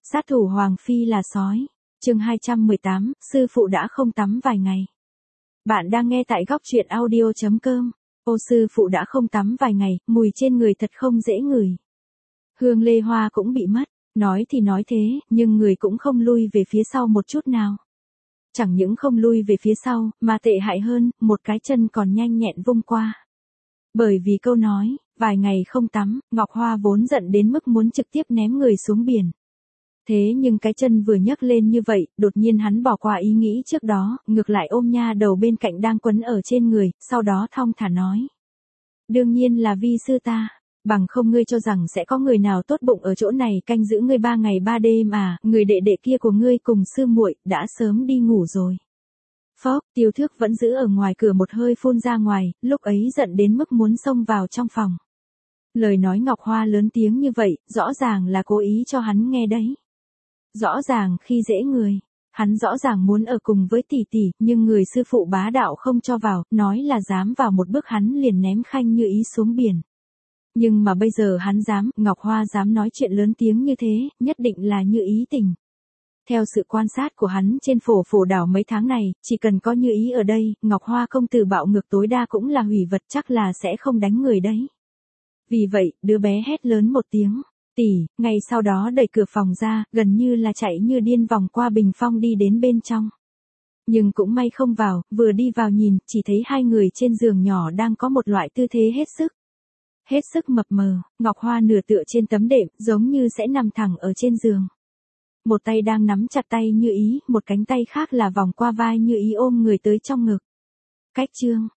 Sát thủ Hoàng Phi là sói. Chương 218, sư phụ đã không tắm vài ngày. Bạn đang nghe tại góc truyện audio.com. Ô sư phụ đã không tắm vài ngày, mùi trên người thật không dễ ngửi. Hương Lê Hoa cũng bị mất, nói thì nói thế, nhưng người cũng không lui về phía sau một chút nào. Chẳng những không lui về phía sau, mà tệ hại hơn, một cái chân còn nhanh nhẹn vung qua. Bởi vì câu nói, vài ngày không tắm, Ngọc Hoa vốn giận đến mức muốn trực tiếp ném người xuống biển. Thế nhưng cái chân vừa nhấc lên như vậy, đột nhiên hắn bỏ qua ý nghĩ trước đó, ngược lại ôm nha đầu bên cạnh đang quấn ở trên người, sau đó thong thả nói. Đương nhiên là vi sư ta, bằng không ngươi cho rằng sẽ có người nào tốt bụng ở chỗ này canh giữ ngươi 3 ngày 3 đêm à, người đệ đệ kia của ngươi cùng sư muội đã sớm đi ngủ rồi. Phốc, Tiêu Thước vẫn giữ ở ngoài cửa một hơi phun ra ngoài, lúc ấy giận đến mức muốn xông vào trong phòng. Lời nói Ngọc Hoa lớn tiếng như vậy, rõ ràng là cố ý cho hắn nghe đấy. Rõ ràng khi dễ người, hắn rõ ràng muốn ở cùng với tỷ tỷ, nhưng người sư phụ bá đạo không cho vào, nói là dám vào một bước hắn liền ném Khanh Như Ý xuống biển. Nhưng mà bây giờ hắn dám, Ngọc Hoa dám nói chuyện lớn tiếng như thế, nhất định là Như Ý tình. Theo sự quan sát của hắn trên phổ đảo mấy tháng này, chỉ cần có Như Ý ở đây, Ngọc Hoa công tử bạo ngược tối đa cũng là hủy vật, chắc là sẽ không đánh người đấy. Vì vậy, đứa bé hét lớn một tiếng. Tỷ, ngay sau đó đẩy cửa phòng ra, gần như là chạy như điên vòng qua bình phong đi đến bên trong. Nhưng cũng may không vào, vừa đi vào nhìn, chỉ thấy hai người trên giường nhỏ đang có một loại tư thế hết sức mập mờ, Ngọc Hoa nửa tựa trên tấm đệm, giống như sẽ nằm thẳng ở trên giường. Một tay đang nắm chặt tay Như Ý, một cánh tay khác là vòng qua vai Như Ý ôm người tới trong ngực. Cách chương,